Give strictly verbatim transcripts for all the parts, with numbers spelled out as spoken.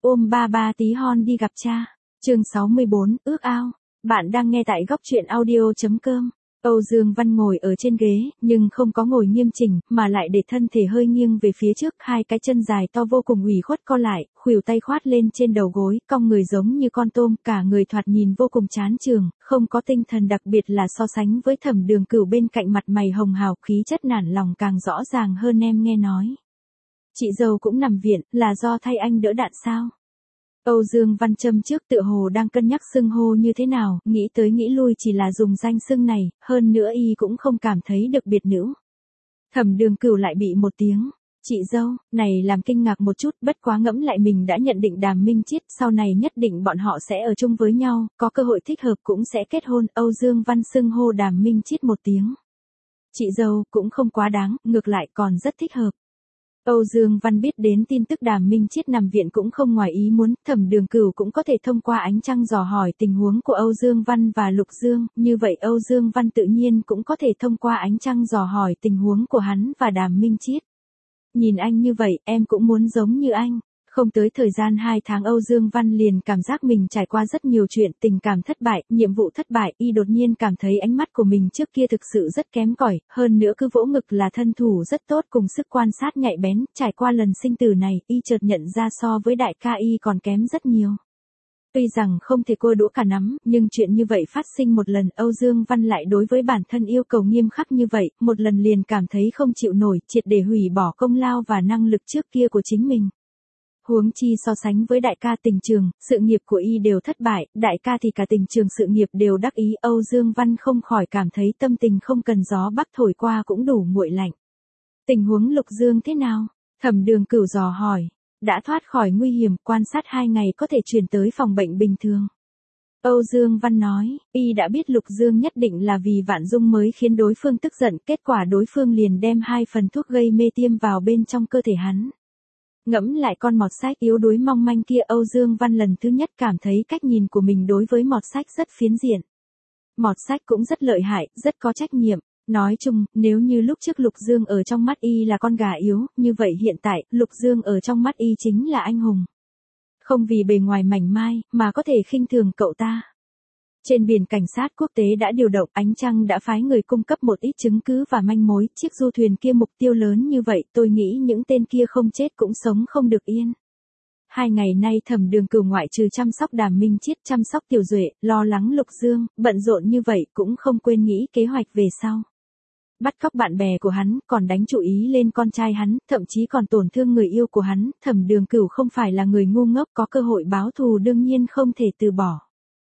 ôm ba ba tí hon đi gặp cha. Chương sáu mươi bốn, ước ao. Bạn đang nghe tại góc truyện audio.com. Âu Dương Văn ngồi ở trên ghế, nhưng không có ngồi nghiêm chỉnh, mà lại để thân thể hơi nghiêng về phía trước, hai cái chân dài to vô cùng ủy khuất co lại, khuỷu tay khoát lên trên đầu gối, cong người giống như con tôm, cả người thoạt nhìn vô cùng chán chường, không có tinh thần, đặc biệt là so sánh với Thẩm Đường Cửu bên cạnh mặt mày hồng hào, khí chất nản lòng càng rõ ràng hơn. Em nghe nói chị dâu cũng nằm viện, là do thay anh đỡ đạn sao? Âu Dương Văn châm trước tựa hồ đang cân nhắc xưng hô như thế nào, nghĩ tới nghĩ lui chỉ là dùng danh xưng này, hơn nữa y cũng không cảm thấy được biệt nữ. Thẩm Đường Cửu lại bị một tiếng, chị dâu, này làm kinh ngạc một chút, bất quá ngẫm lại mình đã nhận định Đàm Minh Chiết, sau này nhất định bọn họ sẽ ở chung với nhau, có cơ hội thích hợp cũng sẽ kết hôn. Âu Dương Văn xưng hô Đàm Minh Chiết một tiếng chị dâu cũng không quá đáng, ngược lại còn rất thích hợp. Âu Dương Văn biết đến tin tức Đàm Minh Chiết nằm viện cũng không ngoài ý muốn, Thẩm Đường Cửu cũng có thể thông qua ánh trăng dò hỏi tình huống của Âu Dương Văn và Lục Dương, như vậy Âu Dương Văn tự nhiên cũng có thể thông qua ánh trăng dò hỏi tình huống của hắn và Đàm Minh Chiết. Nhìn anh như vậy, em cũng muốn giống như anh. Không tới thời gian hai tháng Âu Dương Văn liền cảm giác mình trải qua rất nhiều chuyện, tình cảm thất bại, nhiệm vụ thất bại, y đột nhiên cảm thấy ánh mắt của mình trước kia thực sự rất kém cỏi, hơn nữa cứ vỗ ngực là thân thủ rất tốt cùng sức quan sát nhạy bén, trải qua lần sinh tử này, y chợt nhận ra so với đại ca y còn kém rất nhiều. Tuy rằng không thể cô đũa cả nắm, nhưng chuyện như vậy phát sinh một lần, Âu Dương Văn lại đối với bản thân yêu cầu nghiêm khắc như vậy, một lần liền cảm thấy không chịu nổi, triệt để hủy bỏ công lao và năng lực trước kia của chính mình. Huống chi so sánh với đại ca Tình Trường, sự nghiệp của y đều thất bại, đại ca thì cả Tình Trường sự nghiệp đều đắc ý, Âu Dương Văn không khỏi cảm thấy tâm tình không cần gió bắc thổi qua cũng đủ nguội lạnh. Tình huống Lục Dương thế nào? Thẩm Đường Cửu dò hỏi. Đã thoát khỏi nguy hiểm, quan sát hai ngày có thể chuyển tới phòng bệnh bình thường. Âu Dương Văn nói, y đã biết Lục Dương nhất định là vì Vạn Dung mới khiến đối phương tức giận, kết quả đối phương liền đem hai phần thuốc gây mê tiêm vào bên trong cơ thể hắn. Ngẫm lại con mọt sách yếu đuối mong manh kia, Âu Dương Văn lần thứ nhất cảm thấy cách nhìn của mình đối với mọt sách rất phiến diện. Mọt sách cũng rất lợi hại, rất có trách nhiệm. Nói chung, nếu như lúc trước Lục Dương ở trong mắt y là con gà yếu, như vậy hiện tại, Lục Dương ở trong mắt y chính là anh hùng. Không vì bề ngoài mảnh mai, mà có thể khinh thường cậu ta. Trên biển cảnh sát quốc tế đã điều động, ánh trăng đã phái người cung cấp một ít chứng cứ và manh mối, chiếc du thuyền kia mục tiêu lớn như vậy, tôi nghĩ những tên kia không chết cũng sống không được yên. Hai ngày nay Thẩm Đường Cửu ngoại trừ chăm sóc Đàm Minh Chiết, chăm sóc Tiểu Duệ, lo lắng Lục Dương, bận rộn như vậy cũng không quên nghĩ kế hoạch về sau. Bắt cóc bạn bè của hắn, còn đánh chú ý lên con trai hắn, thậm chí còn tổn thương người yêu của hắn, Thẩm Đường Cửu không phải là người ngu ngốc, có cơ hội báo thù đương nhiên không thể từ bỏ.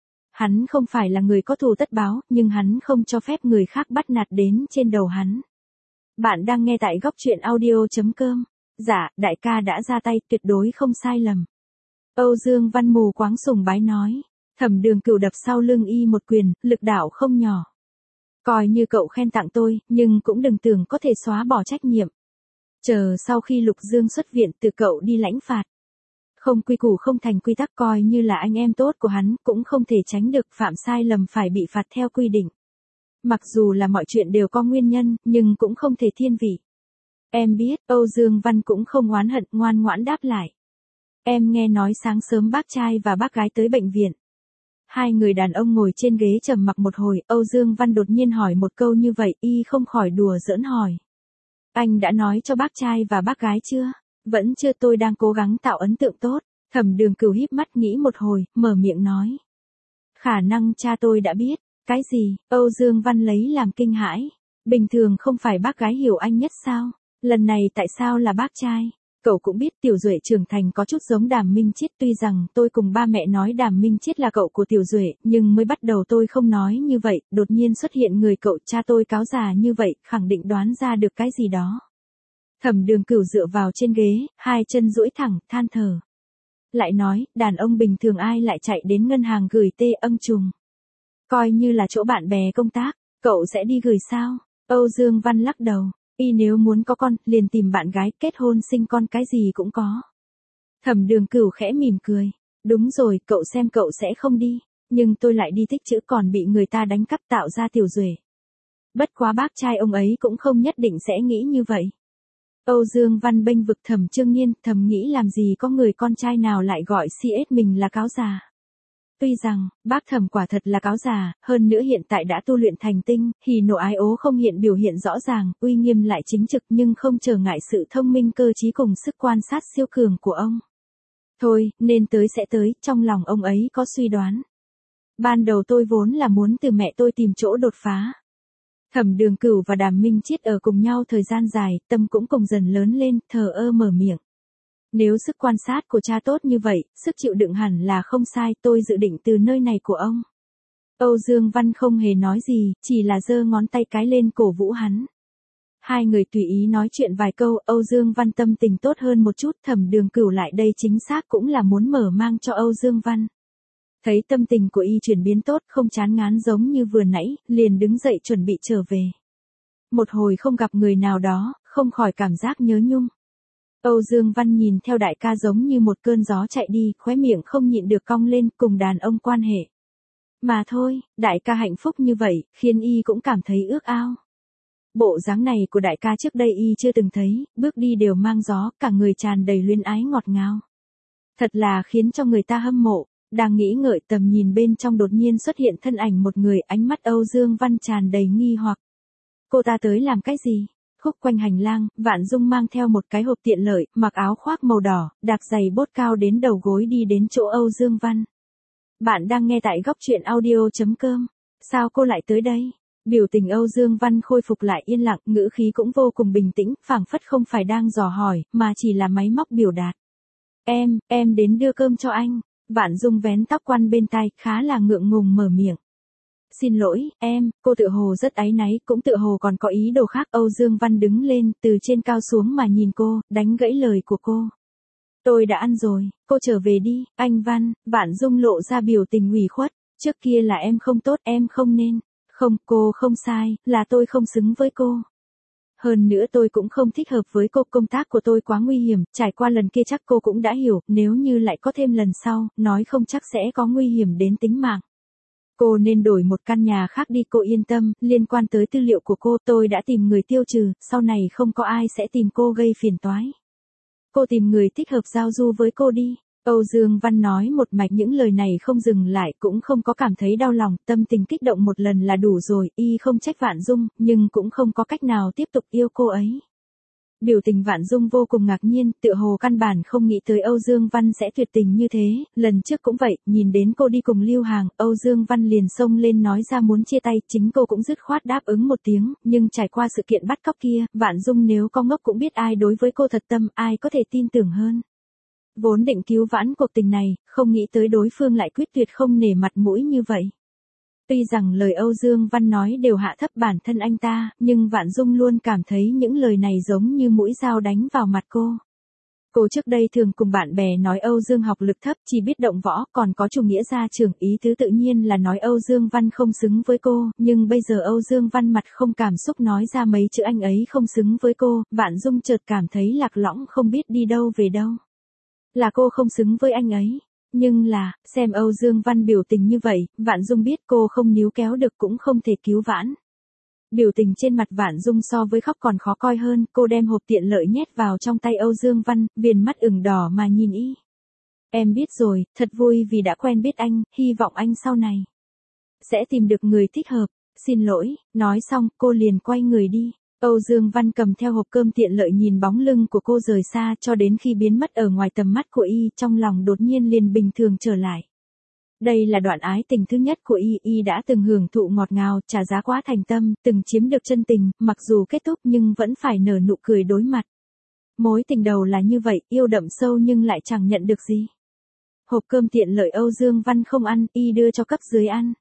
Hắn không phải là người có thù tất báo, nhưng hắn không cho phép người khác bắt nạt đến trên đầu hắn. Bạn đang nghe tại góc truyện audio.com. Dạ, đại ca đã ra tay, tuyệt đối không sai lầm. Âu Dương Văn mù quáng sùng bái nói. Thẩm Đường Cửu đập sau lưng y một quyền, lực đạo không nhỏ. Coi như cậu khen tặng tôi, nhưng cũng đừng tưởng có thể xóa bỏ trách nhiệm. Chờ sau khi Lục Dương xuất viện từ cậu đi lãnh phạt. Không quy củ không thành quy tắc, coi như là anh em tốt của hắn, cũng không thể tránh được, phạm sai lầm phải bị phạt theo quy định. Mặc dù là mọi chuyện đều có nguyên nhân, nhưng cũng không thể thiên vị. Em biết, Âu Dương Văn cũng không oán hận, ngoan ngoãn đáp lại. Em nghe nói sáng sớm bác trai và bác gái tới bệnh viện. Hai người đàn ông ngồi trên ghế trầm mặc một hồi, Âu Dương Văn đột nhiên hỏi một câu như vậy, y không khỏi đùa giỡn hỏi. Anh đã nói cho bác trai và bác gái chưa? Vẫn chưa, tôi đang cố gắng tạo ấn tượng tốt. Thẩm Đường Cửu híp mắt nghĩ một hồi, mở miệng nói. Khả năng cha tôi đã biết. Cái gì? Âu Dương Văn lấy làm kinh hãi. Bình thường không phải bác gái hiểu anh nhất sao? Lần này tại sao là bác trai? Cậu cũng biết Tiểu Duệ trưởng thành có chút giống Đàm Minh Chiết, tuy rằng tôi cùng ba mẹ nói Đàm Minh Chiết là cậu của Tiểu Duệ, nhưng mới bắt đầu tôi không nói như vậy, đột nhiên xuất hiện người cậu cha tôi cáo già như vậy, khẳng định đoán ra được cái gì đó. Thẩm Đường Cửu dựa vào trên ghế, hai chân duỗi thẳng, than thở. Lại nói, đàn ông bình thường ai lại chạy đến ngân hàng gửi tê âm trùng. Coi như là chỗ bạn bè công tác, cậu sẽ đi gửi sao? Âu Dương Văn lắc đầu. Y nếu muốn có con, liền tìm bạn gái, kết hôn sinh con cái gì cũng có. Thẩm Đường Cửu khẽ mỉm cười. Đúng rồi, cậu xem cậu sẽ không đi. Nhưng tôi lại đi tích chữ còn bị người ta đánh cắp tạo ra Tiểu Duệ. Bất quá bác trai ông ấy cũng không nhất định sẽ nghĩ như vậy. Âu Dương Văn bênh vực Thẩm Trương Nhiên, thầm nghĩ làm gì có người con trai nào lại gọi xê ét mình là cáo già. Tuy rằng, bác Thẩm quả thật là cáo già, hơn nữa hiện tại đã tu luyện thành tinh, hỉ nộ ái ố không hiện biểu hiện rõ ràng, uy nghiêm lại chính trực nhưng không trở ngại sự thông minh cơ trí cùng sức quan sát siêu cường của ông. Thôi, nên tới sẽ tới, trong lòng ông ấy có suy đoán. Ban đầu tôi vốn là muốn từ mẹ tôi tìm chỗ đột phá. Thẩm Đường Cửu và Đàm Minh Chiết ở cùng nhau thời gian dài, tâm cũng cùng dần lớn lên, thờ ơ mở miệng. Nếu sức quan sát của cha tốt như vậy, sức chịu đựng hẳn là không sai, tôi dự định từ nơi này của ông. Âu Dương Văn không hề nói gì, chỉ là giơ ngón tay cái lên cổ vũ hắn. Hai người tùy ý nói chuyện vài câu, Âu Dương Văn tâm tình tốt hơn một chút, Thẩm Đường Cửu lại đây chính xác cũng là muốn mở mang cho Âu Dương Văn. Thấy tâm tình của y chuyển biến tốt, không chán ngán giống như vừa nãy, liền đứng dậy chuẩn bị trở về. Một hồi không gặp người nào đó, không khỏi cảm giác nhớ nhung. Âu Dương Văn nhìn theo đại ca giống như một cơn gió chạy đi, khóe miệng không nhịn được cong lên, cùng đàn ông quan hệ. Mà thôi, đại ca hạnh phúc như vậy, khiến y cũng cảm thấy ước ao. Bộ dáng này của đại ca trước đây y chưa từng thấy, bước đi đều mang gió, cả người tràn đầy luyến ái ngọt ngào. Thật là khiến cho người ta hâm mộ. Đang nghĩ ngợi tầm nhìn bên trong đột nhiên xuất hiện thân ảnh một người, ánh mắt Âu Dương Văn tràn đầy nghi hoặc. Cô ta tới làm cái gì? Khúc quanh hành lang, Vạn Dung mang theo một cái hộp tiện lợi, mặc áo khoác màu đỏ, đạp giày bốt cao đến đầu gối đi đến chỗ Âu Dương Văn. Bạn đang nghe tại góc truyện audio chấm com. Sao cô lại tới đây? Biểu tình Âu Dương Văn khôi phục lại yên lặng, ngữ khí cũng vô cùng bình tĩnh, phảng phất không phải đang dò hỏi, mà chỉ là máy móc biểu đạt. Em, em đến đưa cơm cho anh. Vạn Dung vén tóc quăn bên tai, khá là ngượng ngùng mở miệng. Xin lỗi, em, cô tự hồ rất áy náy, cũng tự hồ còn có ý đồ khác. Âu Dương Văn đứng lên, từ trên cao xuống mà nhìn cô, đánh gãy lời của cô. Tôi đã ăn rồi, cô trở về đi, anh Văn. Vạn Dung lộ ra biểu tình ủy khuất. Trước kia là em không tốt, em không nên. Không, cô không sai, là tôi không xứng với cô. Hơn nữa tôi cũng không thích hợp với cô, công tác của tôi quá nguy hiểm, trải qua lần kia chắc cô cũng đã hiểu, nếu như lại có thêm lần sau, nói không chắc sẽ có nguy hiểm đến tính mạng. Cô nên đổi một căn nhà khác đi, cô yên tâm, liên quan tới tư liệu của cô tôi đã tìm người tiêu trừ, sau này không có ai sẽ tìm cô gây phiền toái. Cô tìm người thích hợp giao du với cô đi. Âu Dương Văn nói một mạch, những lời này không dừng lại, cũng không có cảm thấy đau lòng, tâm tình kích động một lần là đủ rồi, y không trách Vạn Dung, nhưng cũng không có cách nào tiếp tục yêu cô ấy. Biểu tình Vạn Dung vô cùng ngạc nhiên, tựa hồ căn bản không nghĩ tới Âu Dương Văn sẽ tuyệt tình như thế, lần trước cũng vậy, nhìn đến cô đi cùng Lưu Hàng, Âu Dương Văn liền xông lên nói ra muốn chia tay, chính cô cũng dứt khoát đáp ứng một tiếng, nhưng trải qua sự kiện bắt cóc kia, Vạn Dung nếu có ngốc cũng biết ai đối với cô thật tâm, ai có thể tin tưởng hơn. Vốn định cứu vãn cuộc tình này, không nghĩ tới đối phương lại quyết tuyệt không nể mặt mũi như vậy. Tuy rằng lời Âu Dương Văn nói đều hạ thấp bản thân anh ta, nhưng Vạn Dung luôn cảm thấy những lời này giống như mũi dao đánh vào mặt cô. Cô trước đây thường cùng bạn bè nói Âu Dương học lực thấp, chỉ biết động võ, còn có chủ nghĩa gia trưởng, ý tứ tự nhiên là nói Âu Dương Văn không xứng với cô, nhưng bây giờ Âu Dương Văn mặt không cảm xúc nói ra mấy chữ anh ấy không xứng với cô, Vạn Dung chợt cảm thấy lạc lõng không biết đi đâu về đâu. Là cô không xứng với anh ấy. Nhưng là, xem Âu Dương Văn biểu tình như vậy, Vạn Dung biết cô không níu kéo được cũng không thể cứu vãn. Biểu tình trên mặt Vạn Dung so với khóc còn khó coi hơn, cô đem hộp tiện lợi nhét vào trong tay Âu Dương Văn, viền mắt ửng đỏ mà nhìn y. Em biết rồi, thật vui vì đã quen biết anh, hy vọng anh sau này sẽ tìm được người thích hợp. Xin lỗi, nói xong, cô liền quay người đi. Âu Dương Văn cầm theo hộp cơm tiện lợi nhìn bóng lưng của cô rời xa cho đến khi biến mất ở ngoài tầm mắt của y, trong lòng đột nhiên liền bình thường trở lại. Đây là đoạn ái tình thứ nhất của y, y đã từng hưởng thụ ngọt ngào, trả giá quá thành tâm, từng chiếm được chân tình, mặc dù kết thúc nhưng vẫn phải nở nụ cười đối mặt. Mối tình đầu là như vậy, yêu đậm sâu nhưng lại chẳng nhận được gì. Hộp cơm tiện lợi Âu Dương Văn không ăn, y đưa cho cấp dưới ăn.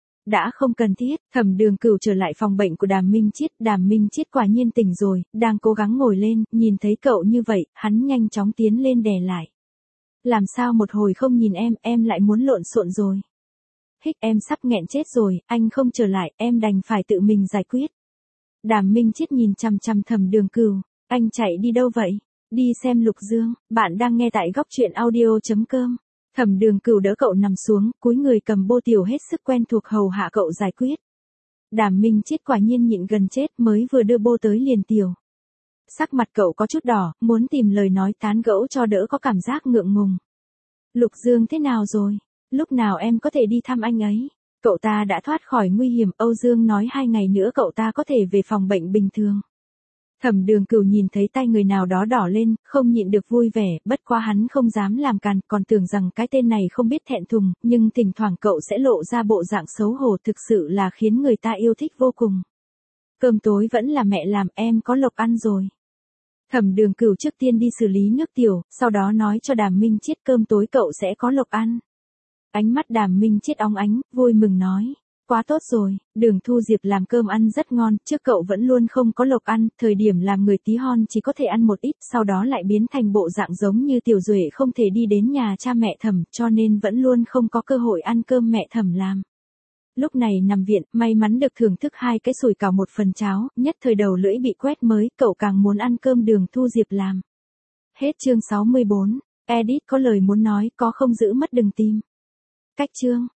Đã không cần thiết, Thẩm Đường Cửu trở lại phòng bệnh của Đàm Minh Chiết, Đàm Minh Chiết quả nhiên tỉnh rồi, đang cố gắng ngồi lên, nhìn thấy cậu như vậy, hắn nhanh chóng tiến lên đè lại. Làm sao một hồi không nhìn em, em lại muốn lộn xộn rồi. Hích, em sắp nghẹn chết rồi, anh không trở lại, em đành phải tự mình giải quyết. Đàm Minh Chiết nhìn chằm chằm Thẩm Đường Cửu, anh chạy đi đâu vậy? Đi xem Lục Dương, bạn đang nghe tại góc truyện audio chấm com. Thẩm Đường Cửu đỡ cậu nằm xuống, cúi người cầm bô tiểu hết sức quen thuộc hầu hạ cậu giải quyết. Đàm Minh Chiết quả nhiên nhịn gần chết, mới vừa đưa bô tới liền tiểu. Sắc mặt cậu có chút đỏ, muốn tìm lời nói tán gẫu cho đỡ có cảm giác ngượng ngùng. Lục Dương thế nào rồi? Lúc nào em có thể đi thăm anh ấy? Cậu ta đã thoát khỏi nguy hiểm, Âu Dương nói hai ngày nữa cậu ta có thể về phòng bệnh bình thường. Thẩm Đường Cửu nhìn thấy tay người nào đó đỏ lên, không nhịn được vui vẻ, bất quá hắn không dám làm càn, còn tưởng rằng cái tên này không biết thẹn thùng, nhưng thỉnh thoảng cậu sẽ lộ ra bộ dạng xấu hổ thực sự là khiến người ta yêu thích vô cùng. Cơm tối vẫn là mẹ làm, em có lộc ăn rồi. Thẩm Đường Cửu trước tiên đi xử lý nước tiểu, sau đó nói cho Đàm Minh Chiết cơm tối cậu sẽ có lộc ăn. Ánh mắt Đàm Minh Chiết óng ánh, vui mừng nói. Quá tốt rồi, Đường Thu Diệp làm cơm ăn rất ngon, trước cậu vẫn luôn không có lộc ăn, thời điểm làm người tí hon chỉ có thể ăn một ít, sau đó lại biến thành bộ dạng giống như Tiểu Duệ không thể đi đến nhà cha mẹ Thẩm, cho nên vẫn luôn không có cơ hội ăn cơm mẹ Thẩm làm. Lúc này nằm viện, may mắn được thưởng thức hai cái sủi cảo một phần cháo, nhất thời đầu lưỡi bị quét mới, cậu càng muốn ăn cơm Đường Thu Diệp làm. Hết chương sáu mươi bốn, Edit có lời muốn nói, có không giữ mất đừng tìm. Cách chương